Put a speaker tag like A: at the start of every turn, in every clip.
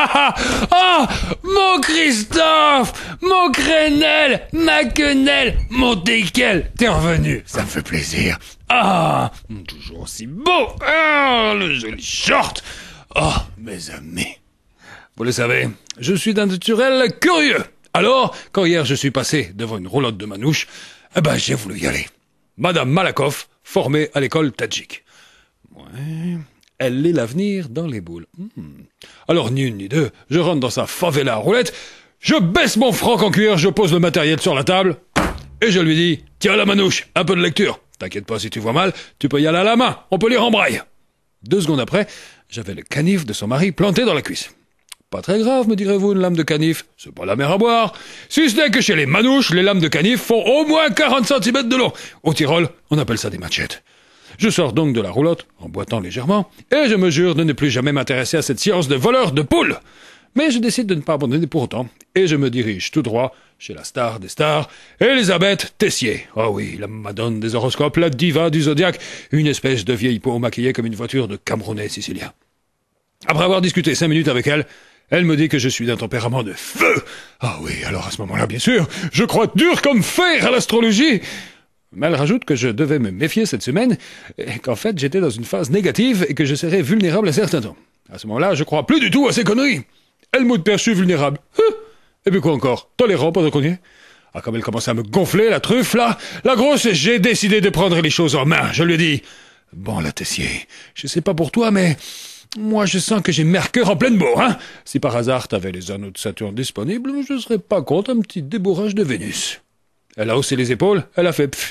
A: Ah, mon Christophe, mon Crénel, ma quenelle, mon teckel, t'es revenu, ça me fait plaisir. Ah, toujours aussi beau. Ah, le joli short. Oh, mes amis. Vous le savez, je suis d'un naturel curieux. Alors, quand hier je suis passé devant une roulotte de manouche, j'ai voulu y aller. Madame Malakoff, formée à l'école Tadjik. Ouais, elle lit l'avenir dans les boules. Alors, ni une ni deux, je rentre dans sa favela à roulettes, je baisse mon froc en cuir, je pose le matériel sur la table, et je lui dis, tiens la manouche, un peu de lecture. T'inquiète pas si tu vois mal, tu peux y aller à la main, on peut lire en braille. 2 secondes après, j'avais le canif de son mari planté dans la cuisse. Pas très grave, me direz-vous, une lame de canif, c'est pas la mer à boire. Si ce n'est que chez les manouches, les lames de canif font au moins 40 cm de long. Au Tyrol, on appelle ça des machettes. Je sors donc de la roulotte, en boitant légèrement, et je me jure de ne plus jamais m'intéresser à cette science de voleur de poules. Mais je décide de ne pas abandonner pour autant, et je me dirige tout droit chez la star des stars, Elisabeth Tessier. Oh oui, la madone des horoscopes, la diva du zodiaque, une espèce de vieille peau maquillée comme une voiture de Camerounais sicilien. Après avoir discuté 5 minutes avec elle, elle me dit que je suis d'un tempérament de feu. Ah oui, alors à ce moment-là, bien sûr, je crois dur comme fer à l'astrologie. Mais elle rajoute que je devais me méfier cette semaine, et qu'en fait j'étais dans une phase négative et que je serais vulnérable à certains temps. À ce moment-là, je crois plus du tout à ces conneries. Elle m'a perçu vulnérable. Et puis quoi encore? Tolérant pendant qu'on y est? Ah, comme elle commençait à me gonfler, la truffe, là, la grosse, j'ai décidé de prendre les choses en main. Je lui ai dit, bon, la Tessier, je sais pas pour toi, mais moi, je sens que j'ai Mercure en pleine bourre, hein. Si par hasard t'avais les anneaux de Saturne disponibles, je serais pas contre un petit débourrage de Vénus. Elle a haussé les épaules, elle a fait pfff.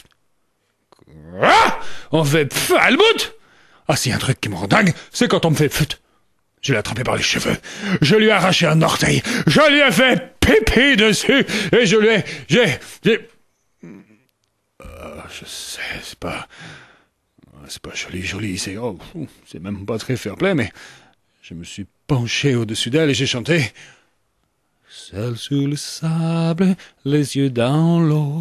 A: Ah! On fait pfff à Helmut! Ah, si un truc qui me rend dingue, c'est quand on me fait pfff. Je l'ai attrapé par les cheveux, je lui ai arraché un orteil, je lui ai fait pipi dessus, et je lui ai... je sais, c'est pas joli, c'est même pas très fair-play, mais je me suis penché au-dessus d'elle et j'ai chanté « Seul sur le sable, les yeux dans l'eau ».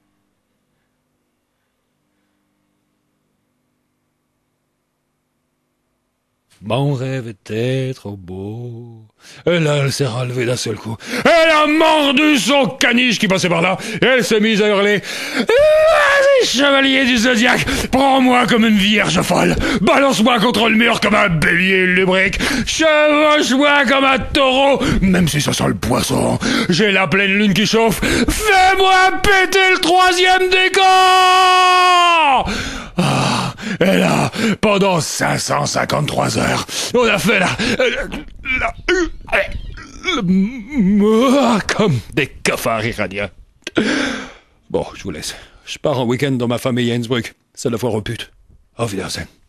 A: Mon rêve était trop beau. Et là, elle s'est relevée d'un seul coup. Elle a mordu son caniche qui passait par là. Et elle s'est mise à hurler. Vas-y, chevalier du zodiaque, prends-moi comme une vierge folle. Balance-moi contre le mur comme un bélier lubrique. Chevauche-moi comme un taureau, même si ça sent le poisson. J'ai la pleine lune qui chauffe. Fais-moi péter le 3e décor. Et là, pendant 553 heures, on a fait comme des cafards iraniens. Bon, je vous laisse. Je pars en week-end dans ma famille à Innsbruck. C'est la foire aux putes. Auf Wiedersehen.